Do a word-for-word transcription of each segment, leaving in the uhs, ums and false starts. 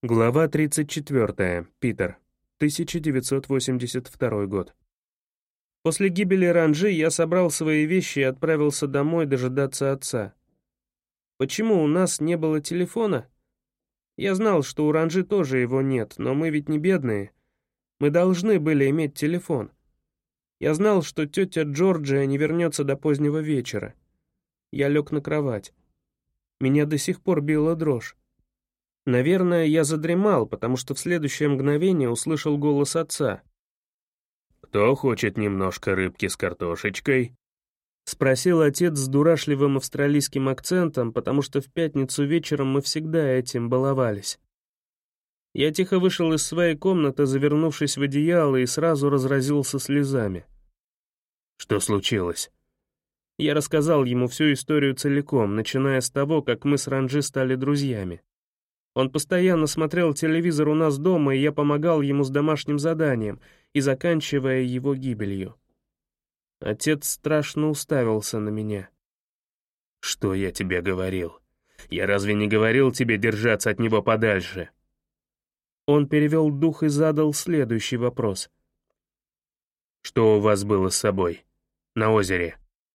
Глава тридцать четвёртая. Питер. тысяча девятьсот восемьдесят второй год. После гибели Ранжи я собрал свои вещи и отправился домой дожидаться отца. Почему у нас не было телефона? Я знал, что у Ранжи тоже его нет, но мы ведь не бедные. Мы должны были иметь телефон. Я знал, что тетя Джорджия не вернется до позднего вечера. Я лег на кровать. Меня до сих пор била дрожь. Наверное, я задремал, потому что в следующее мгновение услышал голос отца. «Кто хочет немножко рыбки с картошечкой?» — спросил отец с дурашливым австралийским акцентом, потому что в пятницу вечером мы всегда этим баловались. Я тихо вышел из своей комнаты, завернувшись в одеяло, и сразу разразился слезами. «Что случилось?» Я рассказал ему всю историю целиком, начиная с того, как мы с Ранжи стали друзьями. Он постоянно смотрел телевизор у нас дома, и я помогал ему с домашним заданием, и заканчивая его гибелью. Отец страшно уставился на меня. «Что я тебе говорил? Я разве не говорил тебе держаться от него подальше?» Он перевел дух и задал следующий вопрос. «Что у вас было с собой? На озере?»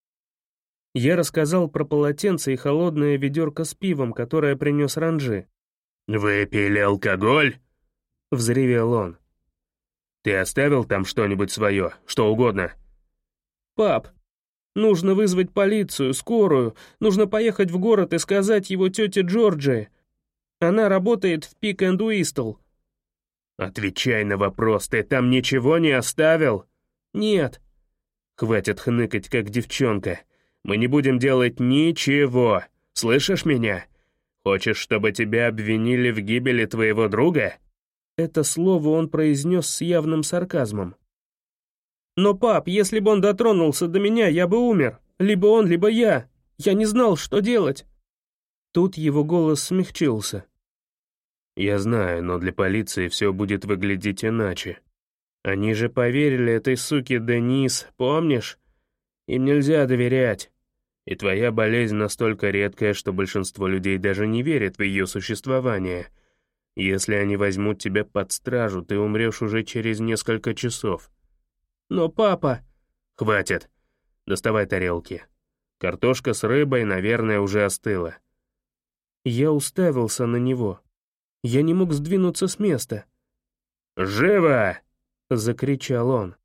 Я рассказал про полотенце и холодное ведерко с пивом, которое принес Ранжи. «Вы пили алкоголь?» — взревел он. «Ты оставил там что-нибудь свое, что угодно?» «Пап, нужно вызвать полицию, скорую, нужно поехать в город и сказать его тете Джорджии. Она работает в Пик энд Уистл». «Отвечай на вопрос, ты там ничего не оставил?» «Нет». «Хватит хныкать, как девчонка. Мы не будем делать ничего. Слышишь меня? Хочешь, чтобы тебя обвинили в гибели твоего друга?» Это слово он произнес с явным сарказмом. «Но, пап, если бы он дотронулся до меня, я бы умер. Либо он, либо я. Я не знал, что делать». Тут его голос смягчился. «Я знаю, но для полиции все будет выглядеть иначе. Они же поверили этой суке Денис, помнишь? Им нельзя доверять. И твоя болезнь настолько редкая, что большинство людей даже не верит в ее существование. Если они возьмут тебя под стражу, ты умрешь уже через несколько часов». «Но, папа...» «Хватит. Доставай тарелки. Картошка с рыбой, наверное, уже остыла». Я уставился на него. Я не мог сдвинуться с места. «Живо!» — закричал он.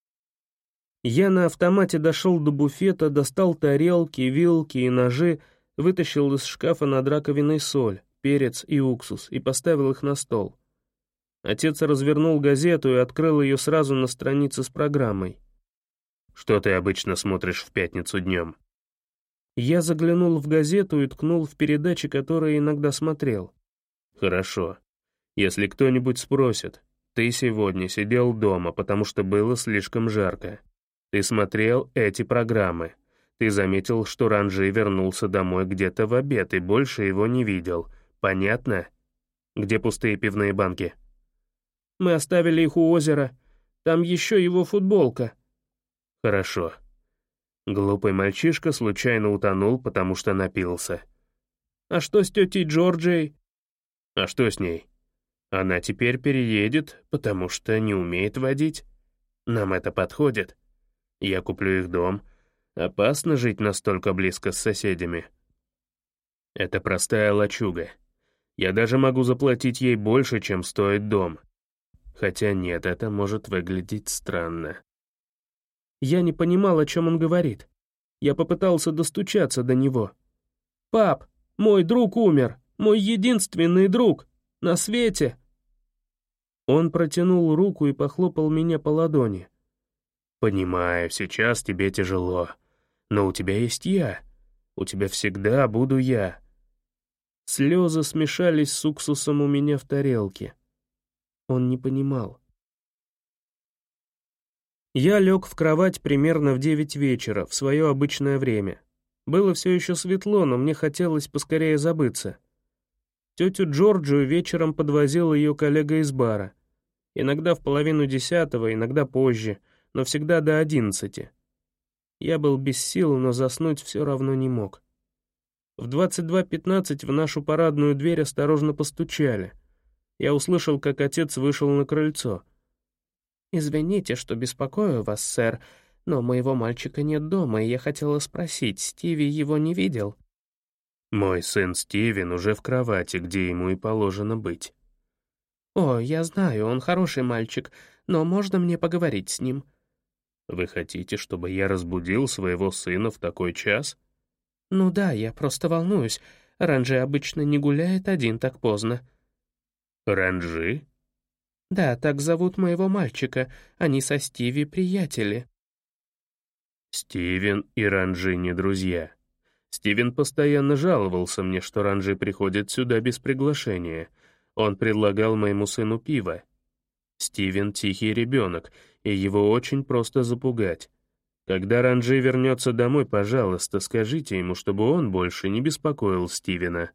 Я на автомате дошел до буфета, достал тарелки, вилки и ножи, вытащил из шкафа над раковиной соль, перец и уксус и поставил их на стол. Отец развернул газету и открыл ее сразу на странице с программой. «Что ты обычно смотришь в пятницу днем?» Я заглянул в газету и ткнул в передачи, которые иногда смотрел. «Хорошо. Если кто-нибудь спросит, ты сегодня сидел дома, потому что было слишком жарко. Ты смотрел эти программы. Ты заметил, что Ранжи вернулся домой где-то в обед и больше его не видел. Понятно? Где пустые пивные банки?» «Мы оставили их у озера. Там еще его футболка». «Хорошо. Глупый мальчишка случайно утонул, потому что напился». «А что с тетей Джорджией?» «А что с ней? Она теперь переедет, потому что не умеет водить. Нам это подходит. Я куплю их дом. Опасно жить настолько близко с соседями. Это простая лачуга. Я даже могу заплатить ей больше, чем стоит дом. Хотя нет, это может выглядеть странно». Я не понимал, о чем он говорит. Я попытался достучаться до него. «Пап, мой друг умер, мой единственный друг на свете!» Он протянул руку и похлопал меня по ладони. «Понимаю, сейчас тебе тяжело, но у тебя есть я. У тебя всегда буду я». Слезы смешались с уксусом у меня в тарелке. Он не понимал. Я лег в кровать примерно в девять вечера, в свое обычное время. Было все еще светло, но мне хотелось поскорее забыться. Тетю Джорджию вечером подвозил ее коллега из бара. Иногда в половину десятого, иногда позже, но всегда до одиннадцати. Я был без сил, но заснуть все равно не мог. В двадцать два пятнадцать в нашу парадную дверь осторожно постучали. Я услышал, как отец вышел на крыльцо. «Извините, что беспокою вас, сэр, но моего мальчика нет дома, и я хотела спросить, Стиви его не видел?» «Мой сын Стивен уже в кровати, где ему и положено быть». «О, я знаю, он хороший мальчик, но можно мне поговорить с ним?» «Вы хотите, чтобы я разбудил своего сына в такой час?» «Ну да, я просто волнуюсь. Ранжи обычно не гуляет один так поздно». «Ранжи?» «Да, так зовут моего мальчика. Они со Стиви приятели». «Стивен и Ранжи не друзья. Стивен постоянно жаловался мне, что Ранжи приходит сюда без приглашения. Он предлагал моему сыну пиво. Стивен — тихий ребенок, и его очень просто запугать. Когда Ранжи вернется домой, пожалуйста, скажите ему, чтобы он больше не беспокоил Стивена».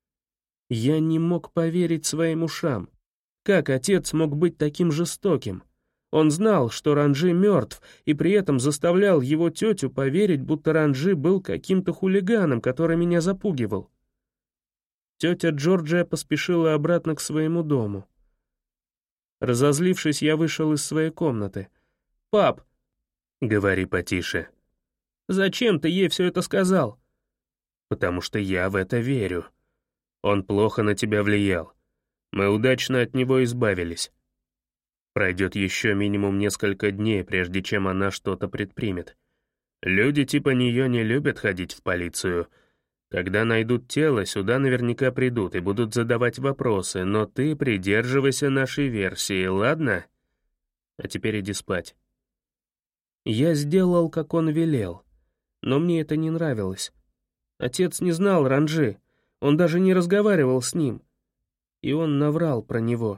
Я не мог поверить своим ушам. Как отец мог быть таким жестоким? Он знал, что Ранжи мертв, и при этом заставлял его тетю поверить, будто Ранжи был каким-то хулиганом, который меня запугивал. Тетя Джорджия поспешила обратно к своему дому. Разозлившись, я вышел из своей комнаты. «Пап!» «Говори потише». «Зачем ты ей все это сказал?» «Потому что я в это верю. Он плохо на тебя влиял. Мы удачно от него избавились. Пройдет еще минимум несколько дней, прежде чем она что-то предпримет. Люди типа нее не любят ходить в полицию. Когда найдут тело, сюда наверняка придут и будут задавать вопросы, но ты придерживайся нашей версии, ладно? А теперь иди спать». Я сделал, как он велел, но мне это не нравилось. Отец не знал Ранжи, он даже не разговаривал с ним, и он наврал про него.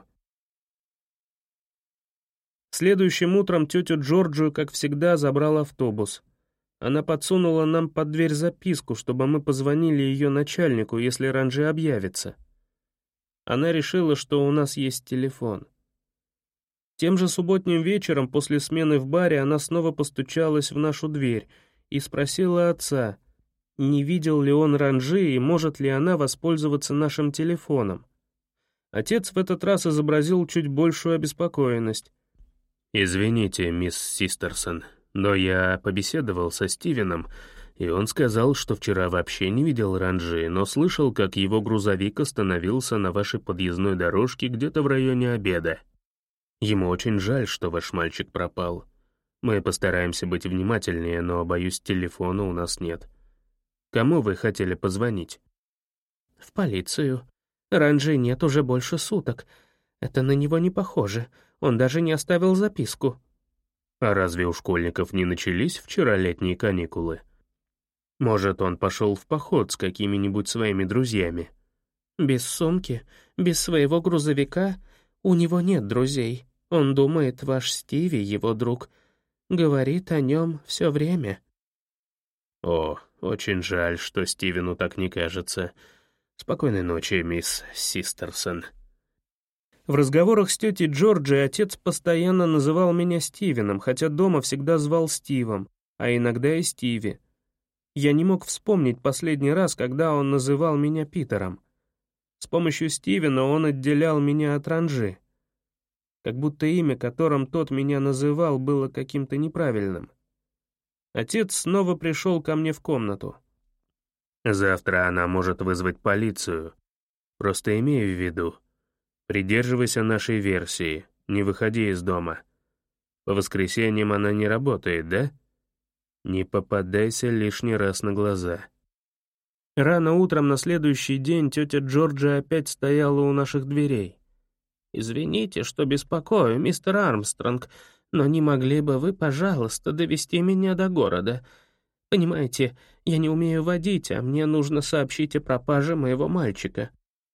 Следующим утром тетю Джорджию, как всегда, забрал автобус. Она подсунула нам под дверь записку, чтобы мы позвонили ее начальнику, если Ранжи объявится. Она решила, что у нас есть телефон. Тем же субботним вечером после смены в баре она снова постучалась в нашу дверь и спросила отца, не видел ли он Ранжи и может ли она воспользоваться нашим телефоном. Отец в этот раз изобразил чуть большую обеспокоенность. «Извините, мисс Систерсон, но я побеседовал со Стивеном, и он сказал, что вчера вообще не видел Ранжи, но слышал, как его грузовик остановился на вашей подъездной дорожке где-то в районе обеда. Ему очень жаль, что ваш мальчик пропал. Мы постараемся быть внимательнее, но, боюсь, телефона у нас нет. Кому вы хотели позвонить?» «В полицию. Ранжи нет уже больше суток. Это на него не похоже. Он даже не оставил записку». «А разве у школьников не начались вчера летние каникулы? Может, он пошел в поход с какими-нибудь своими друзьями?» «Без сумки, без своего грузовика. У него нет друзей. Он думает, ваш Стиви его друг. Говорит о нем все время». «О, очень жаль, что Стивену так не кажется. Спокойной ночи, мисс Систерсон». В разговорах с тетей Джорджией отец постоянно называл меня Стивеном, хотя дома всегда звал Стивом, а иногда и Стиви. Я не мог вспомнить последний раз, когда он называл меня Питером. С помощью Стивена он отделял меня от Ранжи. Как будто имя, которым тот меня называл, было каким-то неправильным. Отец снова пришел ко мне в комнату. «Завтра она может вызвать полицию. Просто имею в виду, придерживайся нашей версии, не выходи из дома. По воскресеньям она не работает, да? Не попадайся лишний раз на глаза». Рано утром на следующий день тетя Джорджия опять стояла у наших дверей. «Извините, что беспокою, мистер Армстронг, но не могли бы вы, пожалуйста, довести меня до города? Понимаете, я не умею водить, а мне нужно сообщить о пропаже моего мальчика».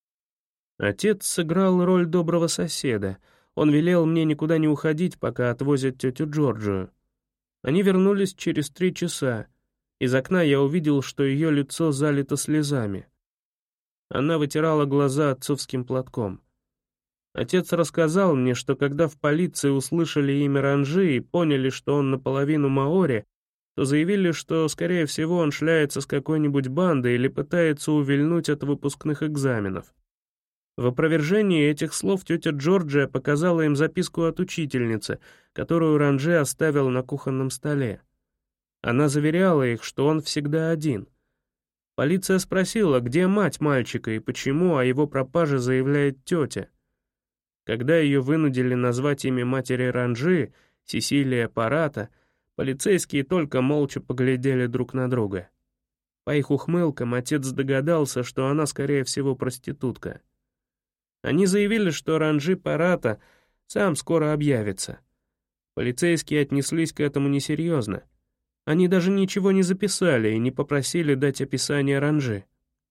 Отец сыграл роль доброго соседа. Он велел мне никуда не уходить, пока отвозят тетю Джорджию. Они вернулись через три часа. Из окна я увидел, что ее лицо залито слезами. Она вытирала глаза отцовским платком. Отец рассказал мне, что когда в полиции услышали имя Ранжи и поняли, что он наполовину маори, то заявили, что, скорее всего, он шляется с какой-нибудь бандой или пытается увильнуть от выпускных экзаменов. В опровержении этих слов тетя Джорджия показала им записку от учительницы, которую Ранже оставил на кухонном столе. Она заверяла их, что он всегда один. Полиция спросила, где мать мальчика и почему о его пропаже заявляет тетя. Когда ее вынудили назвать имя матери Ранжи, Сесилия Парата, полицейские только молча поглядели друг на друга. По их ухмылкам отец догадался, что она, скорее всего, проститутка. Они заявили, что Ранжи Парата сам скоро объявится. Полицейские отнеслись к этому несерьезно. Они даже ничего не записали и не попросили дать описание Ранжи.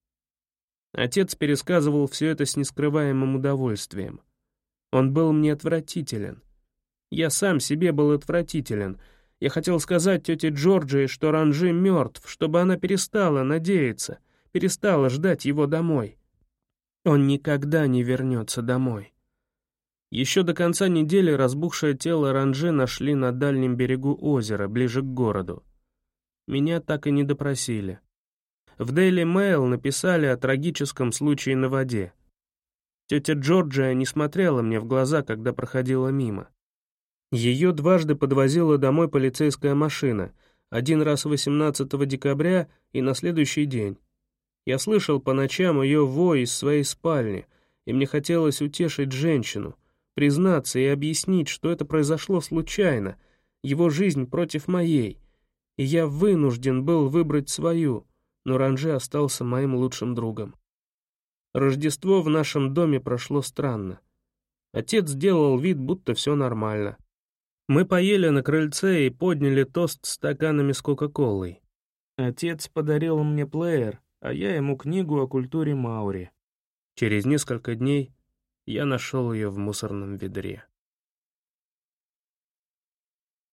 Отец пересказывал все это с нескрываемым удовольствием. Он был мне отвратителен. Я сам себе был отвратителен. Я хотел сказать тете Джорджии, что Ранжи мертв, чтобы она перестала надеяться, перестала ждать его домой. Он никогда не вернется домой. Еще до конца недели разбухшее тело Ранжи нашли на дальнем берегу озера, ближе к городу. Меня так и не допросили. В Daily Mail написали о трагическом случае на воде. Тетя Джорджия не смотрела мне в глаза, когда проходила мимо. Ее дважды подвозила домой полицейская машина, один раз восемнадцатого декабря и на следующий день. Я слышал по ночам ее вой из своей спальни, и мне хотелось утешить женщину, признаться и объяснить, что это произошло случайно, его жизнь против моей, и я вынужден был выбрать свою, но Ранжи остался моим лучшим другом. Рождество в нашем доме прошло странно. Отец сделал вид, будто все нормально. Мы поели на крыльце и подняли тост стаканами с Кока-Колой. Отец подарил мне плеер, а я ему книгу о культуре маори. Через несколько дней я нашел ее в мусорном ведре.